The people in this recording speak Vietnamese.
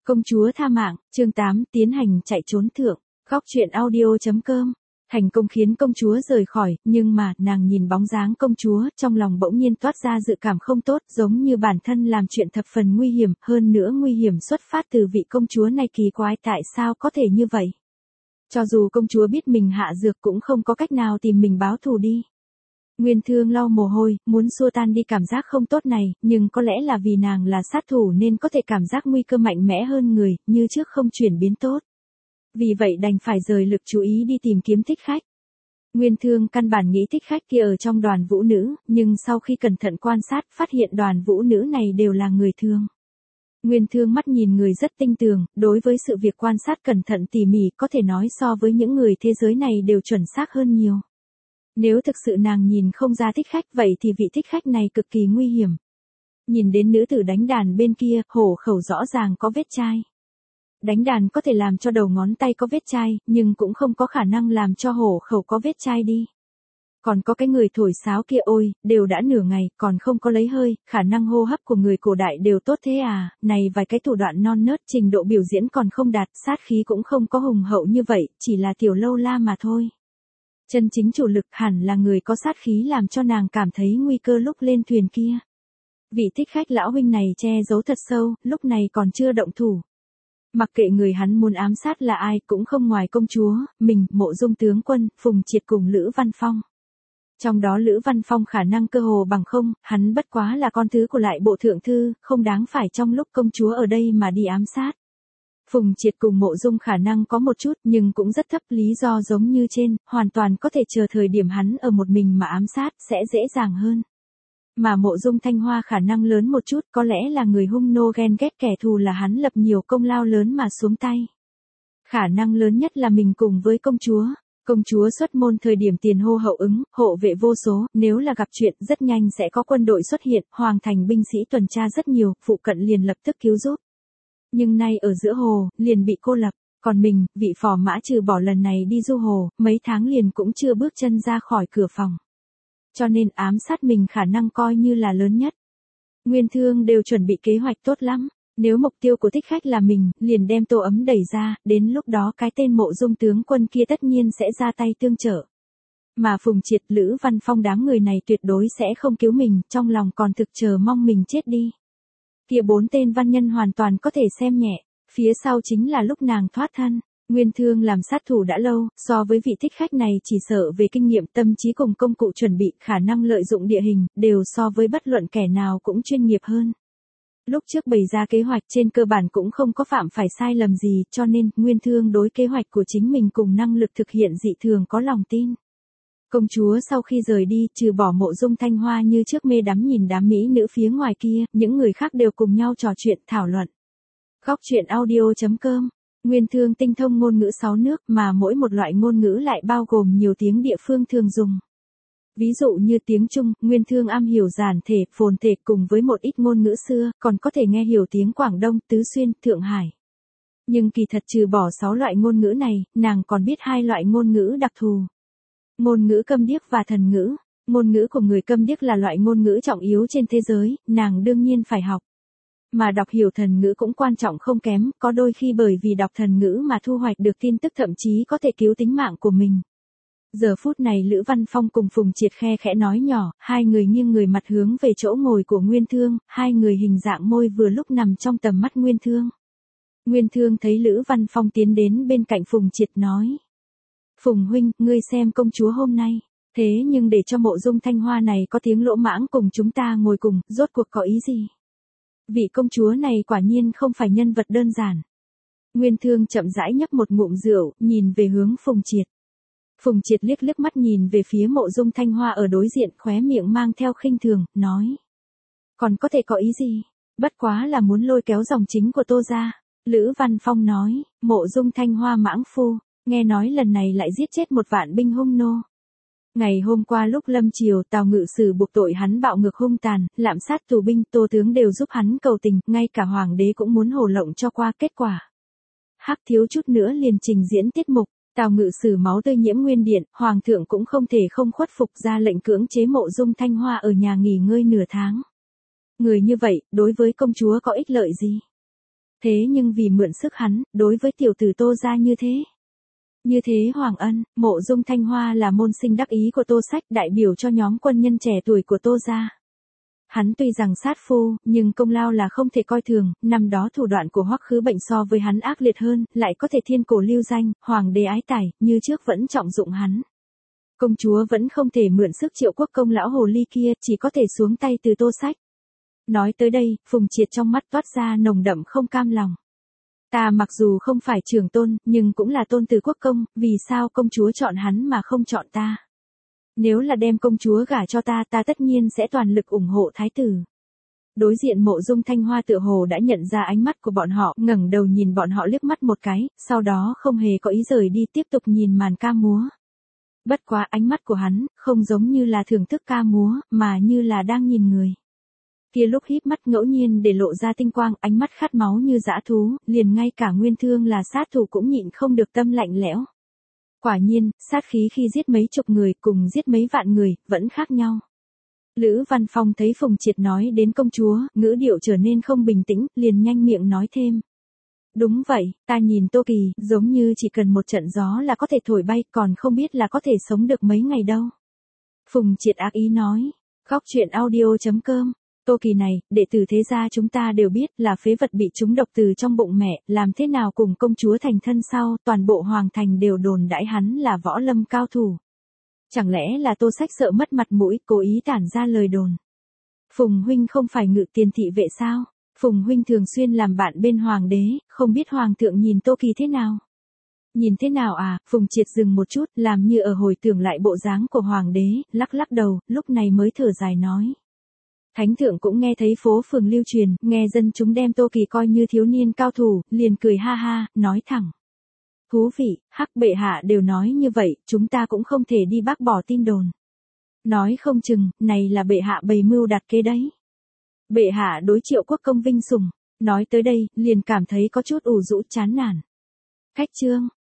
Công chúa tha mạng, chương 8, tiến hành chạy trốn thượng. Góc truyện audio.com. Thành công khiến công chúa rời khỏi, nhưng mà, nàng nhìn bóng dáng công chúa, trong lòng bỗng nhiên toát ra dự cảm không tốt, giống như bản thân làm chuyện thập phần nguy hiểm, hơn nữa nguy hiểm xuất phát từ vị công chúa này kỳ quái tại sao có thể như vậy. Cho dù công chúa biết mình hạ dược cũng không có cách nào tìm mình báo thù đi. Nguyên Thương lau mồ hôi, muốn xua tan đi cảm giác không tốt này, nhưng có lẽ là vì nàng là sát thủ nên có thể cảm giác nguy cơ mạnh mẽ hơn người, như trước không chuyển biến tốt. Vì vậy đành phải rời lực chú ý đi tìm kiếm thích khách. Nguyên Thương căn bản nghĩ thích khách kia ở trong đoàn vũ nữ, nhưng sau khi cẩn thận quan sát phát hiện đoàn vũ nữ này đều là người thường. Nguyên Thương mắt nhìn người rất tinh tường, đối với sự việc quan sát cẩn thận tỉ mỉ có thể nói so với những người thế giới này đều chuẩn xác hơn nhiều. Nếu thực sự nàng nhìn không ra thích khách vậy thì vị thích khách này cực kỳ nguy hiểm. Nhìn đến nữ tử đánh đàn bên kia, hổ khẩu rõ ràng có vết chai. Đánh đàn có thể làm cho đầu ngón tay có vết chai, nhưng cũng không có khả năng làm cho hổ khẩu có vết chai đi. Còn có cái người thổi sáo kia ôi, đều đã nửa ngày, còn không có lấy hơi, khả năng hô hấp của người cổ đại đều tốt thế à, này vài cái thủ đoạn non nớt trình độ biểu diễn còn không đạt, sát khí cũng không có hùng hậu như vậy, chỉ là tiểu lâu la mà thôi. Chân chính chủ lực hẳn là người có sát khí làm cho nàng cảm thấy nguy cơ lúc lên thuyền kia. Vị thích khách lão huynh này che giấu thật sâu, lúc này còn chưa động thủ. Mặc kệ người hắn muốn ám sát là ai cũng không ngoài công chúa, mình, Mộ Dung tướng quân, Phùng Triệt cùng Lữ Văn Phong. Trong đó Lữ Văn Phong khả năng cơ hồ bằng không, hắn bất quá là con thứ của lại bộ thượng thư, không đáng phải trong lúc công chúa ở đây mà đi ám sát. Phùng Triệt cùng Mộ Dung khả năng có một chút nhưng cũng rất thấp, lý do giống như trên, hoàn toàn có thể chờ thời điểm hắn ở một mình mà ám sát sẽ dễ dàng hơn. Mà Mộ Dung Thanh Hoa khả năng lớn một chút, có lẽ là người hung nô ghen ghét kẻ thù là hắn lập nhiều công lao lớn mà xuống tay. Khả năng lớn nhất là mình cùng với công chúa. Công chúa xuất môn thời điểm tiền hô hậu ứng, hộ vệ vô số, nếu là gặp chuyện rất nhanh sẽ có quân đội xuất hiện, hoàng thành binh sĩ tuần tra rất nhiều, phụ cận liền lập tức cứu giúp. Nhưng nay ở giữa hồ, liền bị cô lập, còn mình, vị phò mã trừ bỏ lần này đi du hồ, mấy tháng liền cũng chưa bước chân ra khỏi cửa phòng. Cho nên ám sát mình khả năng coi như là lớn nhất. Nguyên Thương đều chuẩn bị kế hoạch tốt lắm, nếu mục tiêu của thích khách là mình, liền đem Tô Ấm đẩy ra, đến lúc đó cái tên Mộ Dung tướng quân kia tất nhiên sẽ ra tay tương trợ. Mà Phùng Triệt, Lữ Văn Phong đám người này tuyệt đối sẽ không cứu mình, trong lòng còn thực chờ mong mình chết đi. Kia 4 tên văn nhân hoàn toàn có thể xem nhẹ, phía sau chính là lúc nàng thoát thân. Nguyên Thương làm sát thủ đã lâu, so với vị thích khách này chỉ sợ về kinh nghiệm tâm trí cùng công cụ chuẩn bị, khả năng lợi dụng địa hình, đều so với bất luận kẻ nào cũng chuyên nghiệp hơn. Lúc trước bày ra kế hoạch trên cơ bản cũng không có phạm phải sai lầm gì, cho nên, Nguyên Thương đối kế hoạch của chính mình cùng năng lực thực hiện dị thường có lòng tin. Công chúa sau khi rời đi, trừ bỏ Mộ Dung Thanh Hoa như trước mê đắm nhìn đám mỹ nữ phía ngoài kia, những người khác đều cùng nhau trò chuyện, thảo luận. Góc truyện audio.com. Nguyên Thương tinh thông ngôn ngữ 6 nước mà mỗi một loại ngôn ngữ lại bao gồm nhiều tiếng địa phương thường dùng. Ví dụ như tiếng Trung, Nguyên Thương am hiểu giản thể, phồn thể cùng với một ít ngôn ngữ xưa, còn có thể nghe hiểu tiếng Quảng Đông, Tứ Xuyên, Thượng Hải. Nhưng kỳ thật trừ bỏ 6 loại ngôn ngữ này, nàng còn biết 2 loại ngôn ngữ đặc thù. Ngôn ngữ câm điếc và thần ngữ. Ngôn ngữ của người câm điếc là loại ngôn ngữ trọng yếu trên thế giới, nàng đương nhiên phải học. Mà đọc hiểu thần ngữ cũng quan trọng không kém, có đôi khi bởi vì đọc thần ngữ mà thu hoạch được tin tức thậm chí có thể cứu tính mạng của mình. Giờ phút này Lữ Văn Phong cùng Phùng Triệt khe khẽ nói nhỏ, hai người nghiêng người mặt hướng về chỗ ngồi của Nguyên Thương, hai người hình dạng môi vừa lúc nằm trong tầm mắt Nguyên Thương. Nguyên Thương thấy Lữ Văn Phong tiến đến bên cạnh Phùng Triệt nói. Phùng huynh, ngươi xem công chúa hôm nay, thế nhưng để cho Mộ Dung Thanh Hoa này có tiếng lỗ mãng cùng chúng ta ngồi cùng, rốt cuộc có ý gì? Vị công chúa này quả nhiên không phải nhân vật đơn giản. Nguyên Thương chậm rãi nhấp một ngụm rượu, nhìn về hướng Phùng Triệt. Phùng Triệt liếc liếc mắt nhìn về phía Mộ Dung Thanh Hoa ở đối diện, khóe miệng mang theo khinh thường, nói. Còn có thể có ý gì? Bất quá là muốn lôi kéo dòng chính của Tô ra. Lữ Văn Phong nói, Mộ Dung Thanh Hoa mãng phu, nghe nói lần này lại giết chết 1 vạn binh hung nô. Ngày hôm qua lúc lâm chiều, Tào Ngự Sử buộc tội hắn bạo ngược hung tàn, lạm sát tù binh, Tô tướng đều giúp hắn cầu tình, ngay cả hoàng đế cũng muốn hồ lộng cho qua, kết quả. Hắc thiếu chút nữa liền trình diễn tiết mục, Tào Ngự Sử máu tươi nhiễm nguyên điện, hoàng thượng cũng không thể không khuất phục, ra lệnh cưỡng chế Mộ Dung Thanh Hoa ở nhà nghỉ ngơi nửa tháng. Người như vậy, đối với công chúa có ích lợi gì? Thế nhưng vì mượn sức hắn, đối với tiểu tử Tô gia như thế. Như thế Hoàng Ân, Mộ Dung Thanh Hoa là môn sinh đắc ý của Tô Sách, đại biểu cho nhóm quân nhân trẻ tuổi của Tô gia. Hắn tuy rằng sát phu, nhưng công lao là không thể coi thường, năm đó thủ đoạn của Hoắc Khứ Bệnh so với hắn ác liệt hơn, lại có thể thiên cổ lưu danh, hoàng đế ái tài, như trước vẫn trọng dụng hắn. Công chúa vẫn không thể mượn sức Triệu Quốc công lão hồ ly kia, chỉ có thể xuống tay từ Tô Sách. Nói tới đây, Phùng Triệt trong mắt toát ra nồng đậm không cam lòng. Ta mặc dù không phải trưởng tôn, nhưng cũng là tôn từ quốc công, vì sao công chúa chọn hắn mà không chọn ta? Nếu là đem công chúa gả cho ta, ta tất nhiên sẽ toàn lực ủng hộ thái tử. Đối diện Mộ Dung Thanh Hoa tựa hồ đã nhận ra ánh mắt của bọn họ, ngẩng đầu nhìn bọn họ liếc mắt một cái, sau đó không hề có ý rời đi tiếp tục nhìn màn ca múa. Bất quá ánh mắt của hắn, không giống như là thưởng thức ca múa, mà như là đang nhìn người. Kia lúc híp mắt ngẫu nhiên để lộ ra tinh quang, ánh mắt khát máu như dã thú, liền ngay cả Nguyên Thương là sát thủ cũng nhịn không được tâm lạnh lẽo. Quả nhiên, sát khí khi giết mấy chục người cùng giết mấy vạn người, vẫn khác nhau. Lữ Văn Phong thấy Phùng Triệt nói đến công chúa, ngữ điệu trở nên không bình tĩnh, liền nhanh miệng nói thêm. Đúng vậy, ta nhìn Tô Kỳ, giống như chỉ cần một trận gió là có thể thổi bay, còn không biết là có thể sống được mấy ngày đâu. Phùng Triệt ác ý nói, Góc truyện audio.com. Tô Kỳ này, đệ tử thế gia chúng ta đều biết là phế vật bị trúng độc từ trong bụng mẹ, làm thế nào cùng công chúa thành thân sau, toàn bộ hoàng thành đều đồn đãi hắn là võ lâm cao thủ. Chẳng lẽ là Tô Sách sợ mất mặt mũi, cố ý tản ra lời đồn. Phùng huynh không phải Ngự Tiền thị vệ sao? Phùng huynh thường xuyên làm bạn bên hoàng đế, không biết hoàng thượng nhìn Tô Kỳ thế nào? Nhìn thế nào à? Phùng Triệt dừng một chút, làm như ở hồi tưởng lại bộ dáng của hoàng đế, lắc lắc đầu, lúc này mới thở dài nói. Thánh thượng cũng nghe thấy phố phường lưu truyền, nghe dân chúng đem Tô Kỳ coi như thiếu niên cao thủ, liền cười ha ha, nói thẳng. Thú vị, hắc bệ hạ đều nói như vậy, chúng ta cũng không thể đi bác bỏ tin đồn. Nói không chừng, này là bệ hạ bày mưu đặt kế đấy. Bệ hạ đối Triệu Quốc công vinh sủng, nói tới đây, liền cảm thấy có chút ủ rũ chán nản. Khách chương.